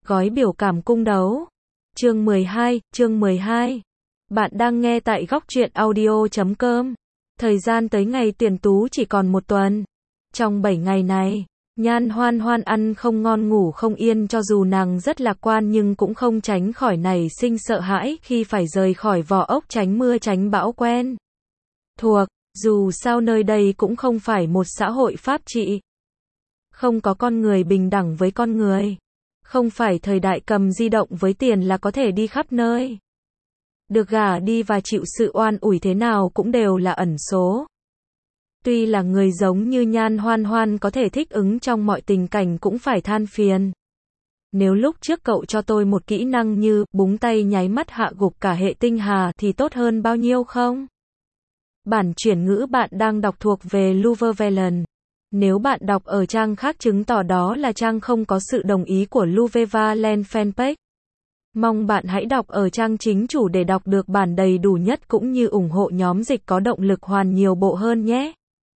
Gói biểu cảm cung đấu. Chương 12. Bạn đang nghe tại góc truyện audio.com. Thời gian tới ngày tuyển tú chỉ còn một tuần. Trong 7 ngày này, Nhan Hoan Hoan ăn không ngon ngủ không yên, cho dù nàng rất lạc quan nhưng cũng không tránh khỏi nảy sinh sợ hãi khi phải rời khỏi vỏ ốc tránh mưa tránh bão quen thuộc. Dù sao nơi đây cũng không phải một xã hội pháp trị. Không có con người bình đẳng với con người. Không phải thời đại cầm di động với tiền là có thể đi khắp nơi. Được gả đi và chịu sự oan ủi thế nào cũng đều là ẩn số. Tuy là người giống như Nhan Hoan Hoan có thể thích ứng trong mọi tình cảnh cũng phải than phiền. Nếu lúc trước cậu cho tôi một kỹ năng như búng tay nháy mắt hạ gục cả hệ tinh hà thì tốt hơn bao nhiêu không? Bản chuyển ngữ bạn đang đọc thuộc về Luverne. Nếu bạn đọc ở trang khác chứng tỏ đó là trang không có sự đồng ý của Luverne fanpage. Mong bạn hãy đọc ở trang chính chủ để đọc được bản đầy đủ nhất cũng như ủng hộ nhóm dịch có động lực hoàn nhiều bộ hơn nhé.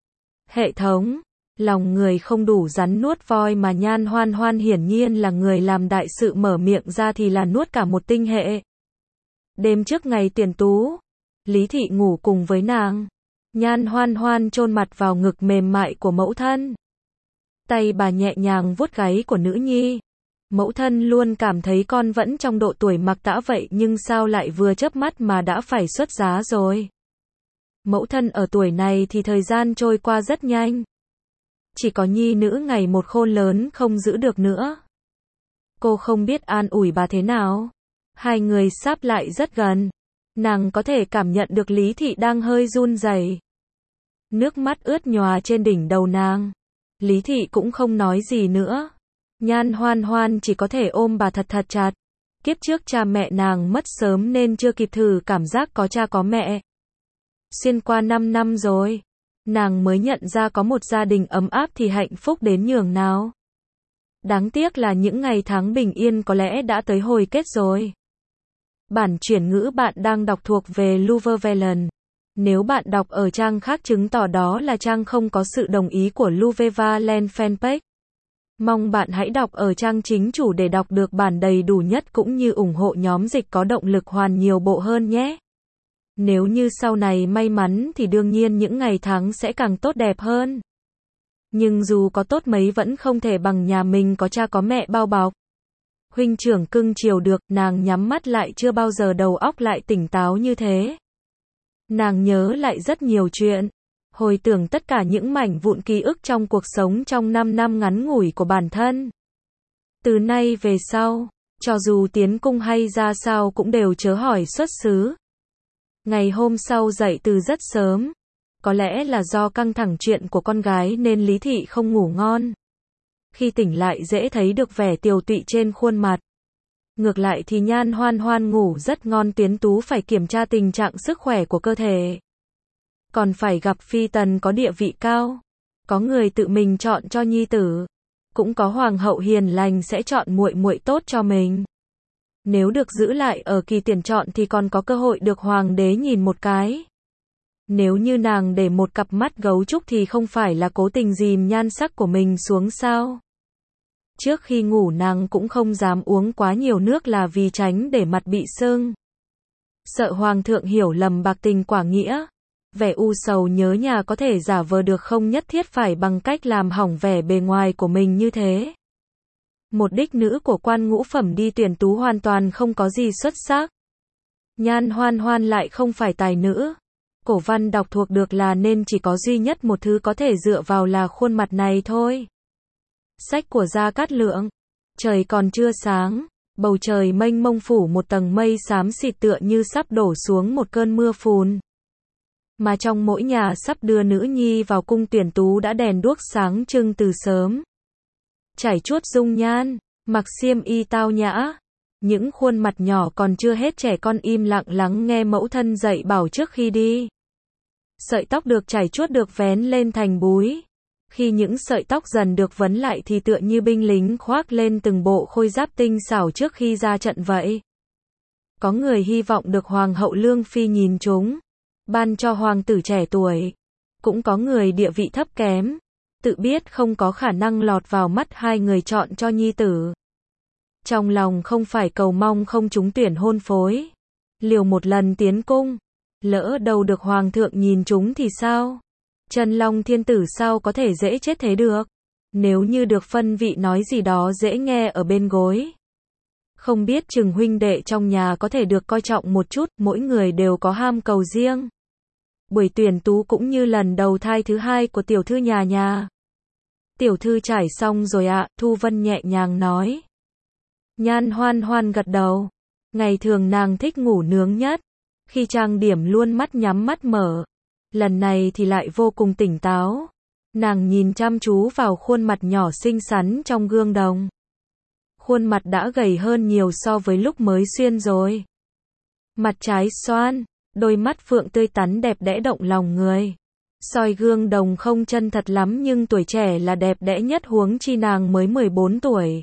Hệ thống. Lòng người không đủ rắn nuốt voi mà Nhan Hoan Hoan hiển nhiên là người làm đại sự, mở miệng ra thì là nuốt cả một tinh hệ. Đêm trước ngày tuyển tú, Lý Thị ngủ cùng với nàng. Nhan Hoan Hoan chôn mặt vào ngực mềm mại của mẫu thân. Tay bà nhẹ nhàng vuốt gáy của nữ nhi. Mẫu thân luôn cảm thấy con vẫn trong độ tuổi mặc tã vậy nhưng sao lại vừa chớp mắt mà đã phải xuất giá rồi. Mẫu thân ở tuổi này thì thời gian trôi qua rất nhanh. Chỉ có nhi nữ ngày một khôn lớn không giữ được nữa. Cô không biết an ủi bà thế nào. Hai người sáp lại rất gần. Nàng có thể cảm nhận được Lý Thị đang hơi run rẩy. Nước mắt ướt nhòa trên đỉnh đầu nàng. Lý Thị cũng không nói gì nữa. Nhan Hoan Hoan chỉ có thể ôm bà thật thật chặt. Kiếp trước cha mẹ nàng mất sớm nên chưa kịp thử cảm giác có cha có mẹ. Xuyên qua 5 năm rồi, nàng mới nhận ra có một gia đình ấm áp thì hạnh phúc đến nhường nào. Đáng tiếc là những ngày tháng bình yên có lẽ đã tới hồi kết rồi. Bản chuyển ngữ bạn đang đọc thuộc về Luverne. Nếu bạn đọc ở trang khác chứng tỏ đó là trang không có sự đồng ý của Luverne fanpage. Mong bạn hãy đọc ở trang chính chủ để đọc được bản đầy đủ nhất cũng như ủng hộ nhóm dịch có động lực hoàn nhiều bộ hơn nhé. Nếu như sau này may mắn thì đương nhiên những ngày tháng sẽ càng tốt đẹp hơn. Nhưng dù có tốt mấy vẫn không thể bằng nhà mình có cha có mẹ bao bọc. Huynh trưởng cưng chiều được, nàng nhắm mắt lại chưa bao giờ đầu óc lại tỉnh táo như thế. Nàng nhớ lại rất nhiều chuyện. Hồi tưởng tất cả những mảnh vụn ký ức trong cuộc sống trong 5 năm ngắn ngủi của bản thân. Từ nay về sau, cho dù tiến cung hay ra sao cũng đều chớ hỏi xuất xứ. Ngày hôm sau dậy từ rất sớm. Có lẽ là do căng thẳng chuyện của con gái nên Lý Thị không ngủ ngon. Khi tỉnh lại dễ thấy được vẻ tiều tụy trên khuôn mặt. Ngược lại thì Nhan Hoan Hoan ngủ rất ngon, tuyển tú phải kiểm tra tình trạng sức khỏe của cơ thể. Còn phải gặp phi tần có địa vị cao. Có người tự mình chọn cho nhi tử. Cũng có hoàng hậu hiền lành sẽ chọn muội muội tốt cho mình. Nếu được giữ lại ở kỳ tuyển chọn thì còn có cơ hội được hoàng đế nhìn một cái. Nếu như nàng để một cặp mắt gấu trúc thì không phải là cố tình dìm nhan sắc của mình xuống sao? Trước khi ngủ nàng cũng không dám uống quá nhiều nước là vì tránh để mặt bị sưng. Sợ hoàng thượng hiểu lầm bạc tình quả nghĩa. Vẻ u sầu nhớ nhà có thể giả vờ được, không nhất thiết phải bằng cách làm hỏng vẻ bề ngoài của mình như thế. Một đích nữ của quan ngũ phẩm đi tuyển tú hoàn toàn không có gì xuất sắc. Nhan Hoan Hoan lại không phải tài nữ. Cổ văn đọc thuộc được là nên chỉ có duy nhất một thứ có thể dựa vào là khuôn mặt này thôi. Sách của Gia Cát Lượng. Trời còn chưa sáng, bầu trời mênh mông phủ một tầng mây xám xịt tựa như sắp đổ xuống một cơn mưa phùn. Mà trong mỗi nhà sắp đưa nữ nhi vào cung tuyển tú đã đèn đuốc sáng trưng từ sớm. Chải chuốt dung nhan, mặc xiêm y tao nhã. Những khuôn mặt nhỏ còn chưa hết trẻ con im lặng lắng nghe mẫu thân dạy bảo trước khi đi. Sợi tóc được chải chuốt được vén lên thành búi. Khi những sợi tóc dần được vấn lại thì tựa như binh lính khoác lên từng bộ khôi giáp tinh xảo trước khi ra trận vậy. Có người hy vọng được hoàng hậu Lương Phi nhìn chúng, ban cho hoàng tử trẻ tuổi. Cũng có người địa vị thấp kém, tự biết không có khả năng lọt vào mắt hai người chọn cho nhi tử. Trong lòng không phải cầu mong không trúng tuyển hôn phối. Liều một lần tiến cung. Lỡ đâu được hoàng thượng nhìn chúng thì sao? Chân long thiên tử sao có thể dễ chết thế được? Nếu như được phân vị nói gì đó dễ nghe ở bên gối. Không biết chừng huynh đệ trong nhà có thể được coi trọng một chút, mỗi người đều có ham cầu riêng. Buổi tuyển tú cũng như lần đầu thai thứ hai của tiểu thư nhà nhà. Tiểu thư trải xong rồi ạ, Thu Vân nhẹ nhàng nói. Nhan Hoan Hoan gật đầu. Ngày thường nàng thích ngủ nướng nhất. Khi trang điểm luôn mắt nhắm mắt mở. Lần này thì lại vô cùng tỉnh táo. Nàng nhìn chăm chú vào khuôn mặt nhỏ xinh xắn trong gương đồng. Khuôn mặt đã gầy hơn nhiều so với lúc mới xuyên rồi. Mặt trái xoan, đôi mắt phượng tươi tắn đẹp đẽ động lòng người. Soi gương đồng không chân thật lắm nhưng tuổi trẻ là đẹp đẽ nhất huống chi nàng mới 14 tuổi.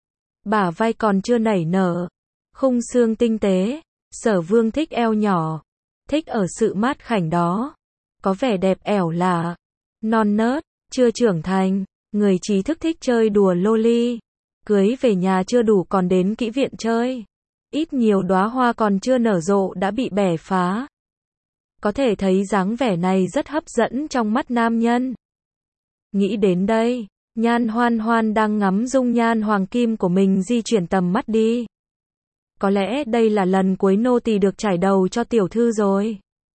Bả vai còn chưa nảy nở. Khung xương tinh tế. Sở Vương thích eo nhỏ. Thích ở sự mát khảnh đó. Có vẻ đẹp ẻo lả. Non nớt, chưa trưởng thành. Người trí thức thích chơi đùa loli. Cưới về nhà chưa đủ còn đến kỹ viện chơi. Ít nhiều đóa hoa còn chưa nở rộ đã bị bẻ phá. Có thể thấy dáng vẻ này rất hấp dẫn trong mắt nam nhân. Nghĩ đến đây, Nhan Hoan Hoan đang ngắm dung nhan hoàng kim của mình di chuyển tầm mắt đi. Có lẽ đây là lần cuối nô tỳ được trải đầu cho tiểu thư rồi.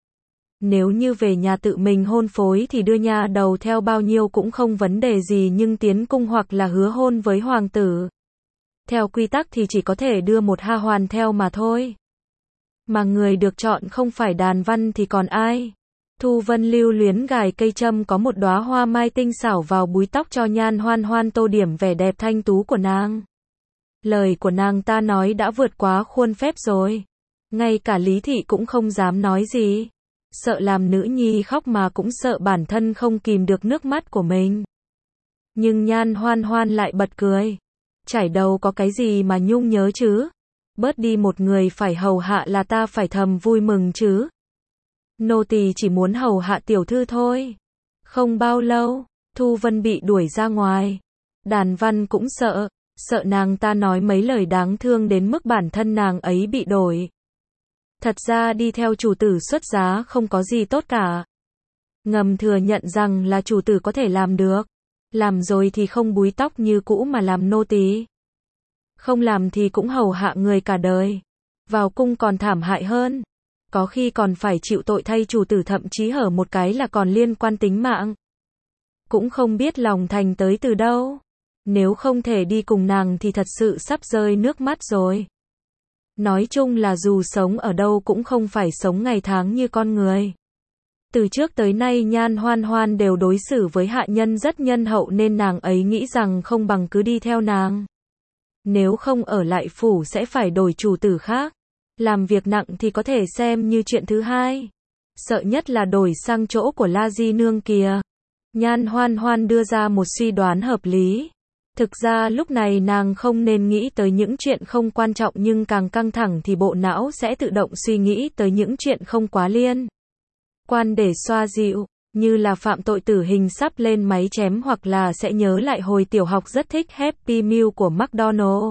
Nếu như về nhà tự mình hôn phối thì đưa nhà đầu theo bao nhiêu cũng không vấn đề gì nhưng tiến cung hoặc là hứa hôn với hoàng tử. Theo quy tắc thì chỉ có thể đưa một ha hoàn theo mà thôi. Mà người được chọn không phải Đàn Văn thì còn ai? Thu Vân lưu luyến gài cây châm có một đóa hoa mai tinh xảo vào búi tóc cho Nhan Hoan Hoan tô điểm vẻ đẹp thanh tú của nàng. Lời của nàng ta nói đã vượt quá khuôn phép rồi. Ngay cả Lý Thị cũng không dám nói gì. Sợ làm nữ nhi khóc mà cũng sợ bản thân không kìm được nước mắt của mình. Nhưng Nhan Hoan Hoan lại bật cười. Trải đầu có cái gì mà nhung nhớ chứ? Bớt đi một người phải hầu hạ là ta phải thầm vui mừng chứ. Nô tỳ chỉ muốn hầu hạ tiểu thư thôi. Không bao lâu, Thu Vân bị đuổi ra ngoài. Đàn Văn cũng sợ nàng ta nói mấy lời đáng thương đến mức bản thân nàng ấy bị đổi. Thật ra đi theo chủ tử xuất giá không có gì tốt cả. Ngầm thừa nhận rằng là chủ tử có thể làm được. Làm rồi thì không búi tóc như cũ mà làm nô tỳ. Không làm thì cũng hầu hạ người cả đời. Vào cung còn thảm hại hơn. Có khi còn phải chịu tội thay chủ tử thậm chí hở một cái là còn liên quan tính mạng. Cũng không biết lòng thành tới từ đâu. Nếu không thể đi cùng nàng thì thật sự sắp rơi nước mắt rồi. Nói chung là dù sống ở đâu cũng không phải sống ngày tháng như con người. Từ trước tới nay Nhan Hoan Hoan đều đối xử với hạ nhân rất nhân hậu nên nàng ấy nghĩ rằng không bằng cứ đi theo nàng. Nếu không ở lại phủ sẽ phải đổi chủ tử khác. Làm việc nặng thì có thể xem như chuyện thứ hai. Sợ nhất là đổi sang chỗ của La Di Nương kìa. Nhan Hoan Hoan đưa ra một suy đoán hợp lý. Thực ra lúc này nàng không nên nghĩ tới những chuyện không quan trọng nhưng càng căng thẳng thì bộ não sẽ tự động suy nghĩ tới những chuyện không quá liên quan để xoa dịu, như là phạm tội tử hình sắp lên máy chém hoặc là sẽ nhớ lại hồi tiểu học rất thích Happy Meal của McDonald's.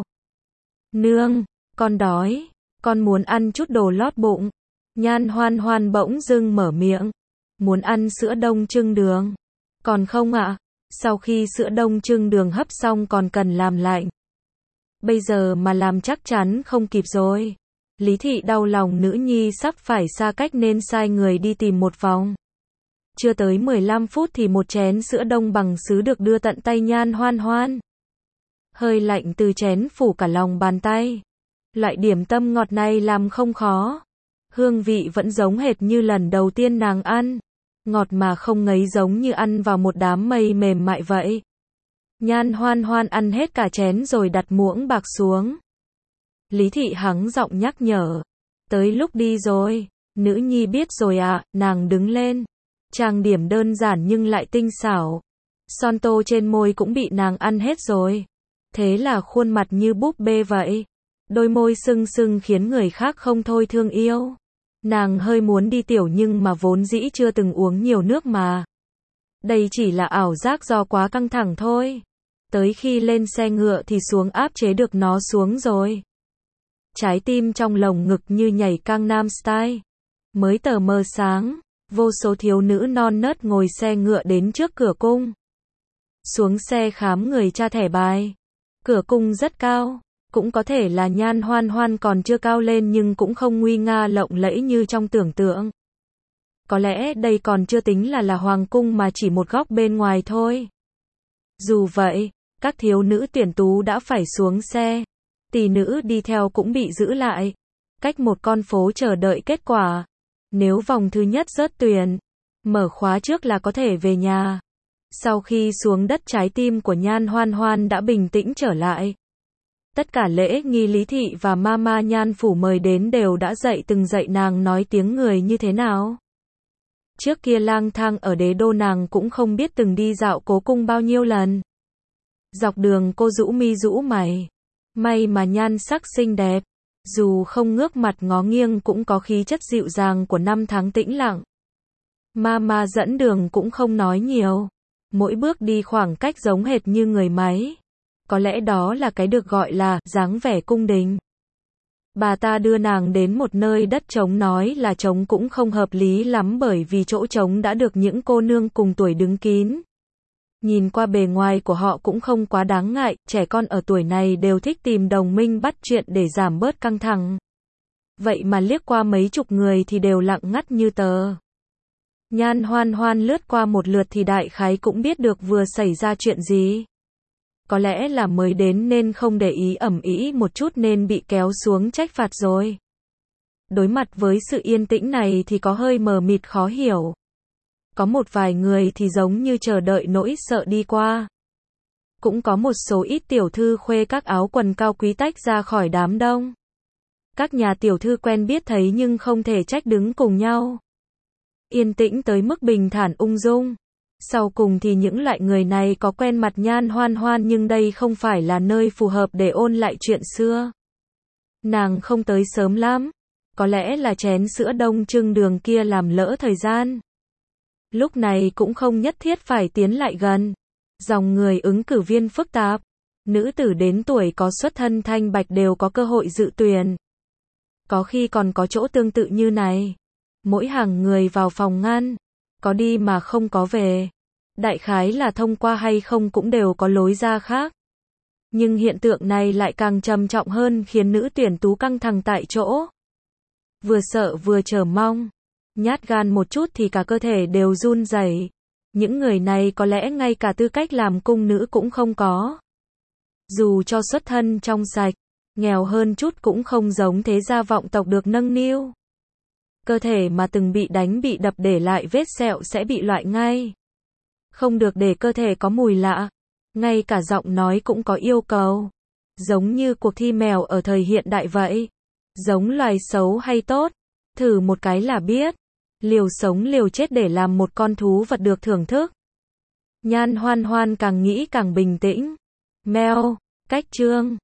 Nương, con đói, con muốn ăn chút đồ lót bụng. Nhan Hoan Hoan bỗng dưng mở miệng. Muốn ăn sữa đông trưng đường. Còn không ạ? Sau khi sữa đông trưng đường hấp xong còn cần làm lạnh. Bây giờ mà làm chắc chắn không kịp rồi. Lý Thị đau lòng nữ nhi sắp phải xa cách nên sai người đi tìm một vòng. Chưa tới 15 phút thì một chén sữa đông bằng sứ được đưa tận tay Nhan Hoan Hoan. Hơi lạnh từ chén phủ cả lòng bàn tay. Loại điểm tâm ngọt này làm không khó. Hương vị vẫn giống hệt như lần đầu tiên nàng ăn. Ngọt mà không ngấy giống như ăn vào một đám mây mềm mại vậy. Nhan Hoan Hoan ăn hết cả chén rồi đặt muỗng bạc xuống. Lý Thị hắng giọng nhắc nhở. Tới lúc đi rồi. Nữ nhi biết rồi ạ, nàng đứng lên. Trang điểm đơn giản nhưng lại tinh xảo. Son tô trên môi cũng bị nàng ăn hết rồi. Thế là khuôn mặt như búp bê vậy. Đôi môi sưng sưng khiến người khác không thôi thương yêu. Nàng hơi muốn đi tiểu nhưng mà vốn dĩ chưa từng uống nhiều nước mà. Đây chỉ là ảo giác do quá căng thẳng thôi. Tới khi lên xe ngựa thì xuống áp chế được nó xuống rồi. Trái tim trong lồng ngực như nhảy Gangnam Style. Mới tờ mờ sáng, vô số thiếu nữ non nớt ngồi xe ngựa đến trước cửa cung. Xuống xe khám người tra thẻ bài. Cửa cung rất cao, cũng có thể là Nhan Hoan Hoan còn chưa cao lên nhưng cũng không nguy nga lộng lẫy như trong tưởng tượng. Có lẽ đây còn chưa tính là hoàng cung mà chỉ một góc bên ngoài thôi. Dù vậy, các thiếu nữ tuyển tú đã phải xuống xe. Tỷ nữ đi theo cũng bị giữ lại. Cách một con phố chờ đợi kết quả. Nếu vòng thứ nhất rớt tuyển, mở khóa trước là có thể về nhà. Sau khi xuống đất trái tim của Nhan Hoan Hoan đã bình tĩnh trở lại. Tất cả lễ nghi Lý Thị và Mama Nhan Phủ mời đến đều đã dạy từng dạy nàng nói tiếng người như thế nào. Trước kia lang thang ở đế đô nàng cũng không biết từng đi dạo cố cung bao nhiêu lần. Dọc đường cô rũ mi rũ mày. May mà nhan sắc xinh đẹp. Dù không ngước mặt ngó nghiêng cũng có khí chất dịu dàng của năm tháng tĩnh lặng. Mama dẫn đường cũng không nói nhiều. Mỗi bước đi khoảng cách giống hệt như người máy. Có lẽ đó là cái được gọi là dáng vẻ cung đình. Bà ta đưa nàng đến một nơi đất trống, nói là trống cũng không hợp lý lắm bởi vì chỗ trống đã được những cô nương cùng tuổi đứng kín. Nhìn qua bề ngoài của họ cũng không quá đáng ngại, trẻ con ở tuổi này đều thích tìm đồng minh bắt chuyện để giảm bớt căng thẳng. Vậy mà liếc qua mấy chục người thì đều lặng ngắt như tờ. Nhan Hoan Hoan lướt qua một lượt thì đại khái cũng biết được vừa xảy ra chuyện gì. Có lẽ là mới đến nên không để ý, ầm ĩ một chút nên bị kéo xuống trách phạt rồi. Đối mặt với sự yên tĩnh này thì có hơi mờ mịt khó hiểu. Có một vài người thì giống như chờ đợi nỗi sợ đi qua. Cũng có một số ít tiểu thư khuê các áo quần cao quý tách ra khỏi đám đông. Các nhà tiểu thư quen biết thấy nhưng không thể trách đứng cùng nhau. Yên tĩnh tới mức bình thản ung dung. Sau cùng thì những loại người này có quen mặt Nhan Hoan Hoan nhưng đây không phải là nơi phù hợp để ôn lại chuyện xưa. Nàng không tới sớm lắm. Có lẽ là chén sữa đông trưng đường kia làm lỡ thời gian. Lúc này cũng không nhất thiết phải tiến lại gần. Dòng người ứng cử viên phức tạp. Nữ tử đến tuổi có xuất thân thanh bạch đều có cơ hội dự tuyển. Có khi còn có chỗ tương tự như này. Mỗi hàng người vào phòng ngăn. Có đi mà không có về. Đại khái là thông qua hay không cũng đều có lối ra khác. Nhưng hiện tượng này lại càng trầm trọng hơn, khiến nữ tuyển tú căng thẳng tại chỗ. Vừa sợ vừa chờ mong. Nhát gan một chút thì cả cơ thể đều run rẩy. Những người này có lẽ ngay cả tư cách làm cung nữ cũng không có. Dù cho xuất thân trong sạch, nghèo hơn chút cũng không giống thế gia vọng tộc được nâng niu. Cơ thể mà từng bị đánh bị đập để lại vết sẹo sẽ bị loại ngay. Không được để cơ thể có mùi lạ. Ngay cả giọng nói cũng có yêu cầu. Giống như cuộc thi mèo ở thời hiện đại vậy. Giống loài xấu hay tốt, thử một cái là biết. Liều sống liều chết để làm một con thú vật được thưởng thức. Nhan Hoan Hoan càng nghĩ càng bình tĩnh. Mèo, cách chương.